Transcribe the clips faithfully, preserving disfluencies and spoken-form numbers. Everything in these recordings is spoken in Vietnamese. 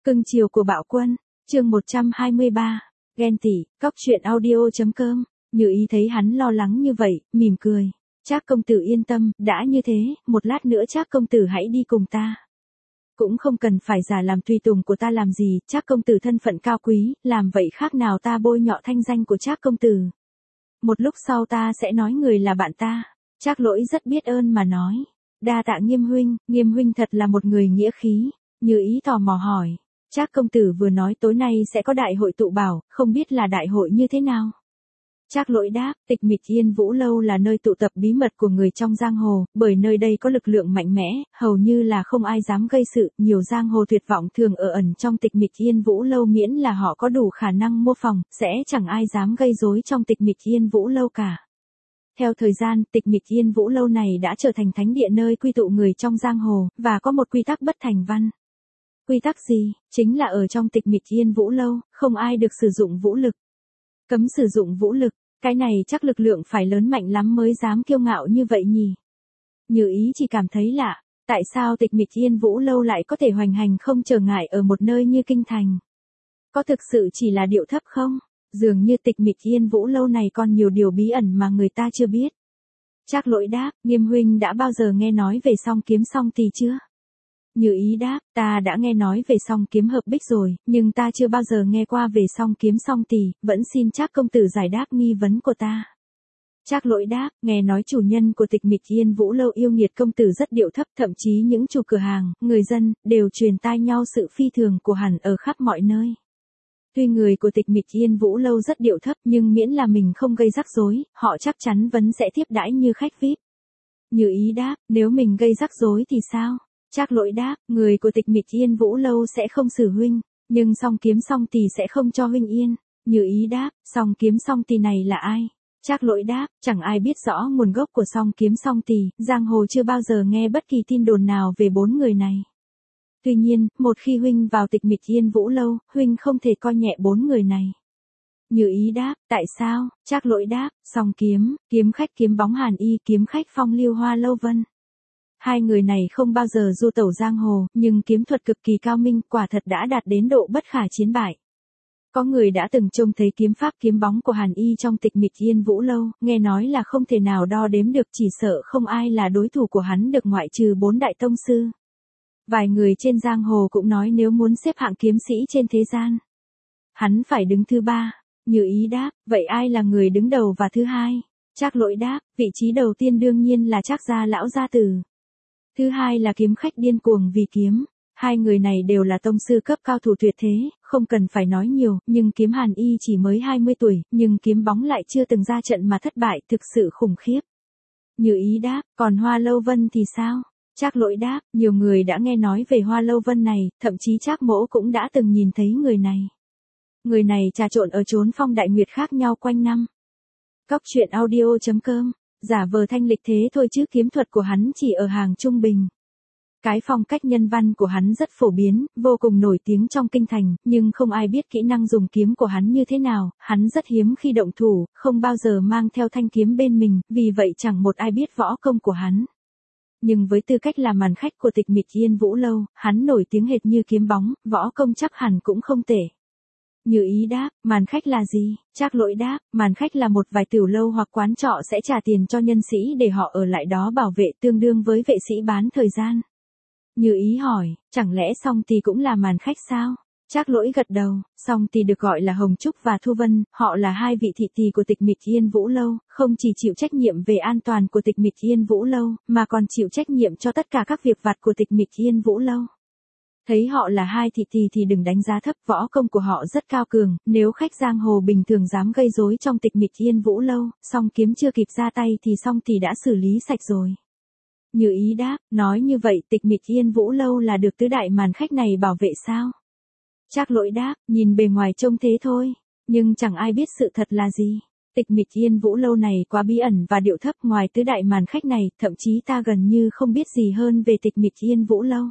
Cưng chiều của Bạo Quân, chương một trăm hai mươi ba, ghen tị, cóc truyện audio.com, Như Ý thấy hắn lo lắng như vậy, mỉm cười. Trác công tử yên tâm, đã như thế, một lát nữa Trác công tử hãy đi cùng ta. Cũng không cần phải giả làm tùy tùng của ta làm gì, Trác công tử thân phận cao quý, làm vậy khác nào ta bôi nhọ thanh danh của Trác công tử. Một lúc sau ta sẽ nói người là bạn ta. Trác Lỗi rất biết ơn mà nói. Đa tạ Nghiêm huynh, Nghiêm huynh thật là một người nghĩa khí. Như Ý tò mò hỏi. Trác công tử vừa nói tối nay sẽ có đại hội tụ bảo, không biết là đại hội như thế nào. Trác Lỗi đáp, Tịch Mịch Yên Vũ Lâu là nơi tụ tập bí mật của người trong giang hồ, bởi nơi đây có lực lượng mạnh mẽ, hầu như là không ai dám gây sự, nhiều giang hồ tuyệt vọng thường ở ẩn trong Tịch Mịch Yên Vũ Lâu miễn là họ có đủ khả năng mô phỏng, sẽ chẳng ai dám gây rối trong Tịch Mịch Yên Vũ Lâu cả. Theo thời gian, Tịch Mịch Yên Vũ Lâu này đã trở thành thánh địa nơi quy tụ người trong giang hồ, và có một quy tắc bất thành văn. Quy tắc gì? Chính là ở trong Tịch Mịch Yên Vũ Lâu, không ai được sử dụng vũ lực. Cấm sử dụng vũ lực, cái này chắc lực lượng phải lớn mạnh lắm mới dám kiêu ngạo như vậy nhỉ. Như Ý chỉ cảm thấy lạ, tại sao Tịch Mịch Yên Vũ Lâu lại có thể hoành hành không trở ngại ở một nơi như kinh thành? Có thực sự chỉ là điệu thấp không? Dường như Tịch Mịch Yên Vũ Lâu này còn nhiều điều bí ẩn mà người ta chưa biết. Trác Lỗi đáp, Nghiêm huynh đã bao giờ nghe nói về song kiếm song tỳ chưa? Như Ý đáp, ta đã nghe nói về song kiếm hợp bích rồi, nhưng ta chưa bao giờ nghe qua về song kiếm song tỳ, vẫn xin Trác công tử giải đáp nghi vấn của ta. Trác Lỗi đáp, nghe nói chủ nhân của Tịch Mịch Yên Vũ Lâu yêu nghiệt công tử rất điệu thấp, thậm chí những chủ cửa hàng, người dân, đều truyền tai nhau sự phi thường của hắn ở khắp mọi nơi. Tuy người của Tịch Mịch Yên Vũ Lâu rất điệu thấp nhưng miễn là mình không gây rắc rối, họ chắc chắn vẫn sẽ tiếp đãi như khách vi ai pi. Như Ý đáp, nếu mình gây rắc rối thì sao? Trác Lỗi đáp, người của Tịch Mịch Yên Vũ Lâu sẽ không xử huynh, nhưng song kiếm song tỳ sẽ không cho huynh yên. Như Ý đáp, song kiếm song tỳ này là ai? Trác Lỗi đáp, chẳng ai biết rõ nguồn gốc của song kiếm song tỳ, giang hồ chưa bao giờ nghe bất kỳ tin đồn nào về bốn người này. Tuy nhiên, một khi huynh vào Tịch Mịch Yên Vũ Lâu, huynh không thể coi nhẹ bốn người này. Như Ý đáp, tại sao? Trác Lỗi đáp, song kiếm, kiếm khách Kiếm Bóng Hàn Y, kiếm khách Phong Lưu Hoa Lâu Vân. Hai người này không bao giờ du tẩu giang hồ, nhưng kiếm thuật cực kỳ cao minh, quả thật đã đạt đến độ bất khả chiến bại. Có người đã từng trông thấy kiếm pháp kiếm bóng của Hàn Y trong Tịch Mịch Yên Vũ Lâu, nghe nói là không thể nào đo đếm được, chỉ sợ không ai là đối thủ của hắn được ngoại trừ bốn đại tông sư. Vài người trên giang hồ cũng nói nếu muốn xếp hạng kiếm sĩ trên thế gian, hắn phải đứng thứ ba. Như Ý đáp, vậy ai là người đứng đầu và thứ hai? Trác Lỗi đáp, vị trí đầu tiên đương nhiên là Trác gia lão gia tử. Thứ hai là kiếm khách điên cuồng vì kiếm. Hai người này đều là tông sư cấp cao thủ tuyệt thế, không cần phải nói nhiều, nhưng kiếm Hàn Y chỉ mới hai mươi tuổi, nhưng kiếm bóng lại chưa từng ra trận mà thất bại, thực sự khủng khiếp. Như Ý đáp, còn Hoa Lâu Vân thì sao? Trác Lỗi đáp, nhiều người đã nghe nói về Hoa Lâu Vân này, thậm chí Trác mỗ cũng đã từng nhìn thấy người này. Người này trà trộn ở chốn phong đại nguyệt khác nhau quanh năm. Cóc truyện audio.com, giả vờ thanh lịch thế thôi chứ kiếm thuật của hắn chỉ ở hàng trung bình. Cái phong cách nhân văn của hắn rất phổ biến, vô cùng nổi tiếng trong kinh thành, nhưng không ai biết kỹ năng dùng kiếm của hắn như thế nào, hắn rất hiếm khi động thủ, không bao giờ mang theo thanh kiếm bên mình, vì vậy chẳng một ai biết võ công của hắn. Nhưng với tư cách là màn khách của Tịch Mịch Yên Vũ Lâu, hắn nổi tiếng hệt như kiếm bóng, võ công chắc hẳn cũng không tệ. Như Ý đáp, màn khách là gì? Trác Lỗi đáp, màn khách là một vài tiểu lâu hoặc quán trọ sẽ trả tiền cho nhân sĩ để họ ở lại đó bảo vệ, tương đương với vệ sĩ bán thời gian. Như Ý hỏi, chẳng lẽ song tỳ cũng là màn khách sao? Trác Lỗi gật đầu, song tỳ được gọi là Hồng Trúc và Thu Vân, họ là hai vị thị tỳ của Tịch Mịch Yên Vũ Lâu, không chỉ chịu trách nhiệm về an toàn của Tịch Mịch Yên Vũ Lâu, mà còn chịu trách nhiệm cho tất cả các việc vặt của Tịch Mịch Yên Vũ Lâu. Thấy họ là hai thị tỳ thì đừng đánh giá thấp, võ công của họ rất cao cường, nếu khách giang hồ bình thường dám gây rối trong Tịch Mịch Yên Vũ Lâu, song kiếm chưa kịp ra tay thì song tỳ đã xử lý sạch rồi. Như Ý đáp, nói như vậy Tịch Mịch Yên Vũ Lâu là được tứ đại màn khách này bảo vệ sao? Trác Lỗi đáp, nhìn bề ngoài trông thế thôi, nhưng chẳng ai biết sự thật là gì. Tịch Mịch Yên Vũ Lâu này quá bí ẩn và điệu thấp, ngoài tứ đại màn khách này, thậm chí ta gần như không biết gì hơn về Tịch Mịch Yên Vũ Lâu.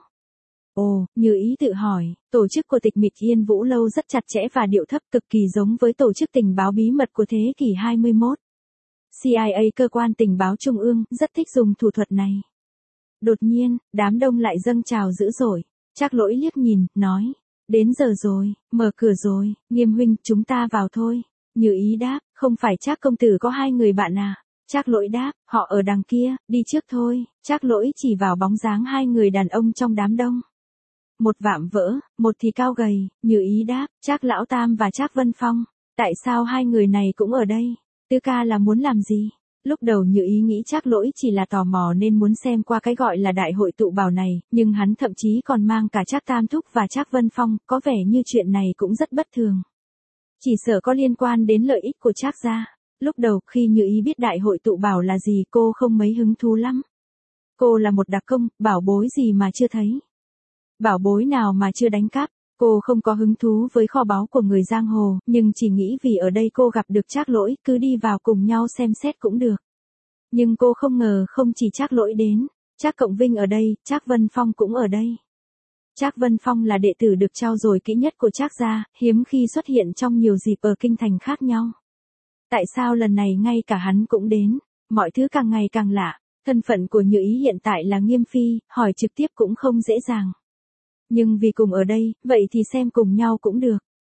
Ồ, Như Ý tự hỏi, tổ chức của Tịch Mịch Yên Vũ Lâu rất chặt chẽ và điệu thấp, cực kỳ giống với tổ chức tình báo bí mật của thế kỷ hai mươi mốt. xê i a, cơ quan tình báo trung ương, rất thích dùng thủ thuật này. Đột nhiên, đám đông lại dâng trào dữ dội. Trác Lỗi liếc nhìn, nói, Đến giờ rồi, mở cửa rồi, Nghiêm huynh, chúng ta vào thôi. Như Ý đáp, không phải Trác công tử có hai người bạn à? Trác Lỗi đáp, họ ở đằng kia, đi trước thôi. Trác Lỗi chỉ vào bóng dáng hai người đàn ông trong đám đông. Một vạm vỡ, một thì cao gầy. Như Ý đáp, Trác Lão Tam và Trác Vân Phong. Tại sao hai người này cũng ở đây? Tư ca là muốn làm gì? Lúc đầu Như Ý nghĩ Trác Lỗi chỉ là tò mò nên muốn xem qua cái gọi là đại hội tụ bảo này, nhưng hắn thậm chí còn mang cả Trác Tam Thúc và Trác Vân Phong, có vẻ như chuyện này cũng rất bất thường. Chỉ sợ có liên quan đến lợi ích của Trác gia. Lúc đầu khi Như Ý biết đại hội tụ bảo là gì cô không mấy hứng thú lắm. Cô là một đặc công, bảo bối gì mà chưa thấy. Bảo bối nào mà chưa đánh cắp. Cô không có hứng thú với kho báu của người giang hồ, nhưng chỉ nghĩ vì ở đây cô gặp được Trác Lỗi, cứ đi vào cùng nhau xem xét cũng được. Nhưng cô không ngờ không chỉ Trác Lỗi đến, Trác Cộng Vinh ở đây, Trác Vân Phong cũng ở đây. Trác Vân Phong là đệ tử được trau dồi kỹ nhất của Trác gia, hiếm khi xuất hiện trong nhiều dịp ở kinh thành khác nhau. Tại sao lần này ngay cả hắn cũng đến? Mọi thứ càng ngày càng lạ. Thân phận của Như Ý hiện tại là Nghiêm phi, hỏi trực tiếp cũng không dễ dàng. Nhưng vì cùng ở đây, vậy thì xem cùng nhau cũng được.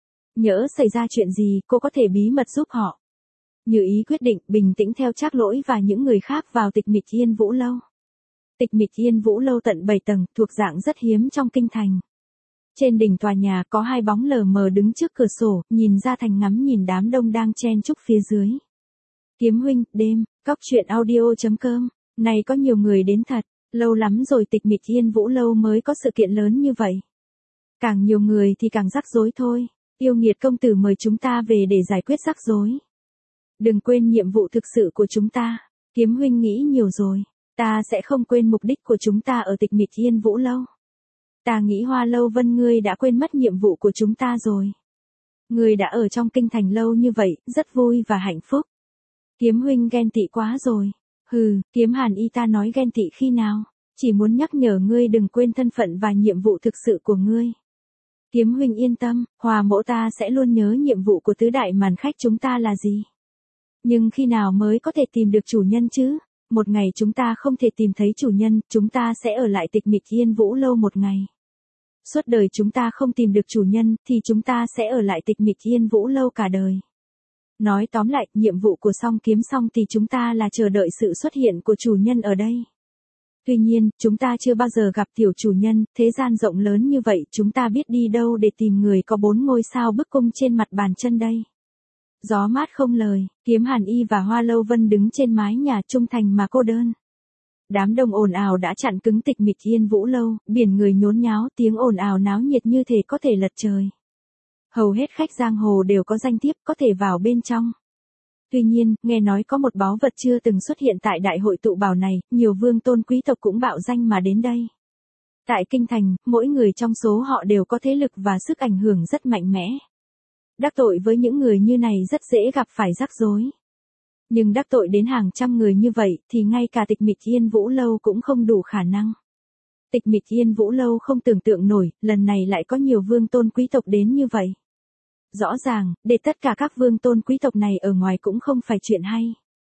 Nhỡ xảy ra chuyện gì, cô có thể bí mật giúp họ. Như Ý quyết định bình tĩnh theo Trác Lỗi và những người khác vào Tịch Mịch Yên Vũ Lâu. Tịch Mịch Yên Vũ Lâu tận bảy tầng, thuộc dạng rất hiếm trong kinh thành. Trên đỉnh tòa nhà có hai bóng lờ mờ đứng trước cửa sổ, nhìn ra thành ngắm nhìn đám đông đang chen chúc phía dưới. Kiếm huynh, đêm, cóc truyện audio chấm com, này có nhiều người đến thật, lâu lắm rồi Tịch Mịch Yên Vũ Lâu mới có sự kiện lớn như vậy. Càng nhiều người thì càng rắc rối thôi, yêu nghiệt công tử mời chúng ta về để giải quyết rắc rối. Đừng quên nhiệm vụ thực sự của chúng ta, Kiếm huynh nghĩ nhiều rồi, ta sẽ không quên mục đích của chúng ta ở Tịch Mịch Yên Vũ Lâu. Ta nghĩ Hoa Lâu Vân ngươi đã quên mất nhiệm vụ của chúng ta rồi. Ngươi đã ở trong kinh thành lâu như vậy, rất vui và hạnh phúc. Kiếm huynh ghen tị quá rồi. Hừ, Kiếm Hàn Y ta nói ghen tị khi nào, chỉ muốn nhắc nhở ngươi đừng quên thân phận và nhiệm vụ thực sự của ngươi. Kiếm huynh yên tâm, Hòa mẫu ta sẽ luôn nhớ nhiệm vụ của tứ đại màn khách chúng ta là gì. Nhưng khi nào mới có thể tìm được chủ nhân chứ? Một ngày chúng ta không thể tìm thấy chủ nhân, chúng ta sẽ ở lại Tịch Mịch Yên Vũ Lâu một ngày. Suốt đời chúng ta không tìm được chủ nhân, thì chúng ta sẽ ở lại Tịch Mịch Yên Vũ Lâu cả đời. Nói tóm lại, nhiệm vụ của Song Kiếm Song thì chúng ta là chờ đợi sự xuất hiện của chủ nhân ở đây. Tuy nhiên, chúng ta chưa bao giờ gặp tiểu chủ nhân, thế gian rộng lớn như vậy, chúng ta biết đi đâu để tìm người có bốn ngôi sao bức cung trên mặt bàn chân đây. Gió mát không lời, Kiếm Hàn Y và Hoa Lâu Vân đứng trên mái nhà trung thành mà cô đơn. Đám đông ồn ào đã chặn cứng Tịch Mịch Yên Vũ Lâu, biển người nhốn nháo, tiếng ồn ào náo nhiệt như thể có thể lật trời. Hầu hết khách giang hồ đều có danh thiếp có thể vào bên trong. Tuy nhiên, nghe nói có một báu vật chưa từng xuất hiện tại đại hội tụ bảo này, nhiều vương tôn quý tộc cũng bạo danh mà đến đây. Tại kinh thành, mỗi người trong số họ đều có thế lực và sức ảnh hưởng rất mạnh mẽ. Đắc tội với những người như này rất dễ gặp phải rắc rối. Nhưng đắc tội đến hàng trăm người như vậy thì ngay cả Tịch Mịch Yên Vũ Lâu cũng không đủ khả năng. Tịch Mịch Yên Vũ Lâu không tưởng tượng nổi, lần này lại có nhiều vương tôn quý tộc đến như vậy. Rõ ràng, để tất cả các vương tôn quý tộc này ở ngoài cũng không phải chuyện hay.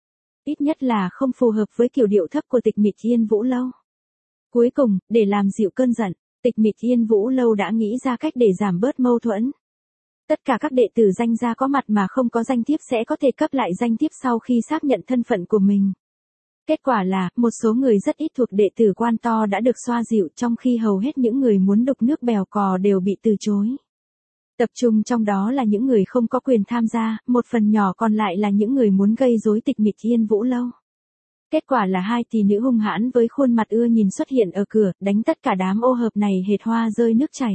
Ít nhất là không phù hợp với kiểu điệu thấp của Tịch Mịch Yên Vũ Lâu. Cuối cùng, để làm dịu cơn giận, Tịch Mịch Yên Vũ Lâu đã nghĩ ra cách để giảm bớt mâu thuẫn. Tất cả các đệ tử danh gia có mặt mà không có danh thiếp sẽ có thể cấp lại danh thiếp sau khi xác nhận thân phận của mình. Kết quả là, một số người rất ít thuộc đệ tử quan to đã được xoa dịu trong khi hầu hết những người muốn đục nước bèo cò đều bị từ chối. Tập trung trong đó là những người không có quyền tham gia, một phần nhỏ còn lại là những người muốn gây rối Tịch Mịch Yên Vũ Lâu. Kết quả là hai tỷ nữ hung hãn với khuôn mặt ưa nhìn xuất hiện ở cửa, đánh tất cả đám ô hợp này hệt hoa rơi nước chảy.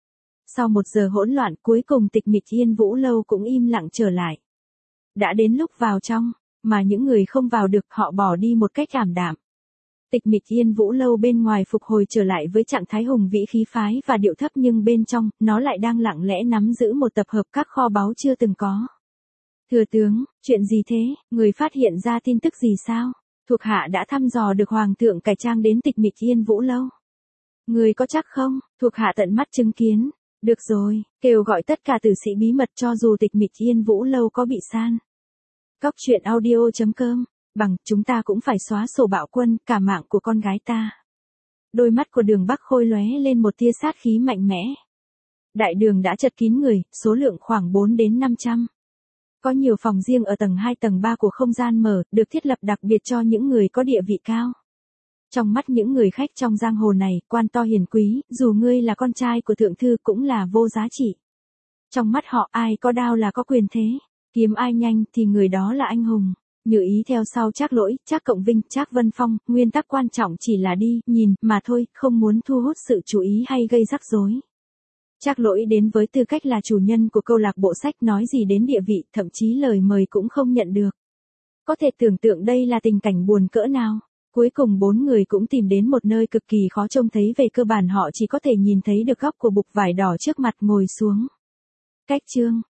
Sau một giờ hỗn loạn, cuối cùng Tịch Mịch Yên Vũ Lâu cũng im lặng trở lại. Đã đến lúc vào trong, mà những người không vào được họ bỏ đi một cách ảm đạm. Tịch Mịch Yên Vũ Lâu bên ngoài phục hồi trở lại với trạng thái hùng vĩ khí phái và điệu thấp, nhưng bên trong, nó lại đang lặng lẽ nắm giữ một tập hợp các kho báu chưa từng có. Thừa tướng, chuyện gì thế, người phát hiện ra tin tức gì sao? Thuộc hạ đã thăm dò được Hoàng thượng cải trang đến Tịch Mịch Yên Vũ Lâu. Người có chắc không? Thuộc hạ tận mắt chứng kiến. Được rồi, kêu gọi tất cả tử sĩ bí mật cho dù Tịch Mịch Yên Vũ Lâu có bị san. Cóc truyện audio chấm com, bằng, chúng ta cũng phải xóa sổ bạo quân, cả mạng của con gái ta. Đôi mắt của Đường Bắc Khôi lóe lên một tia sát khí mạnh mẽ. Đại đường đã chật kín người, số lượng khoảng bốn đến năm trăm. Có nhiều phòng riêng ở tầng hai tầng ba của không gian mở, được thiết lập đặc biệt cho những người có địa vị cao. Trong mắt những người khách trong giang hồ này, quan to hiền quý, dù ngươi là con trai của thượng thư cũng là vô giá trị. Trong mắt họ ai có đao là có quyền thế, kiếm ai nhanh thì người đó là anh hùng. Như Ý theo sau Trác Lỗi, Trác Cộng Vinh, Trác Vân Phong, nguyên tắc quan trọng chỉ là đi, nhìn, mà thôi, không muốn thu hút sự chú ý hay gây rắc rối. Trác Lỗi đến với tư cách là chủ nhân của câu lạc bộ sách, nói gì đến địa vị, thậm chí lời mời cũng không nhận được. Có thể tưởng tượng đây là tình cảnh buồn cỡ nào. Cuối cùng bốn người cũng tìm đến một nơi cực kỳ khó trông thấy, về cơ bản họ chỉ có thể nhìn thấy được góc của bục vải đỏ trước mặt, ngồi xuống. Cách chương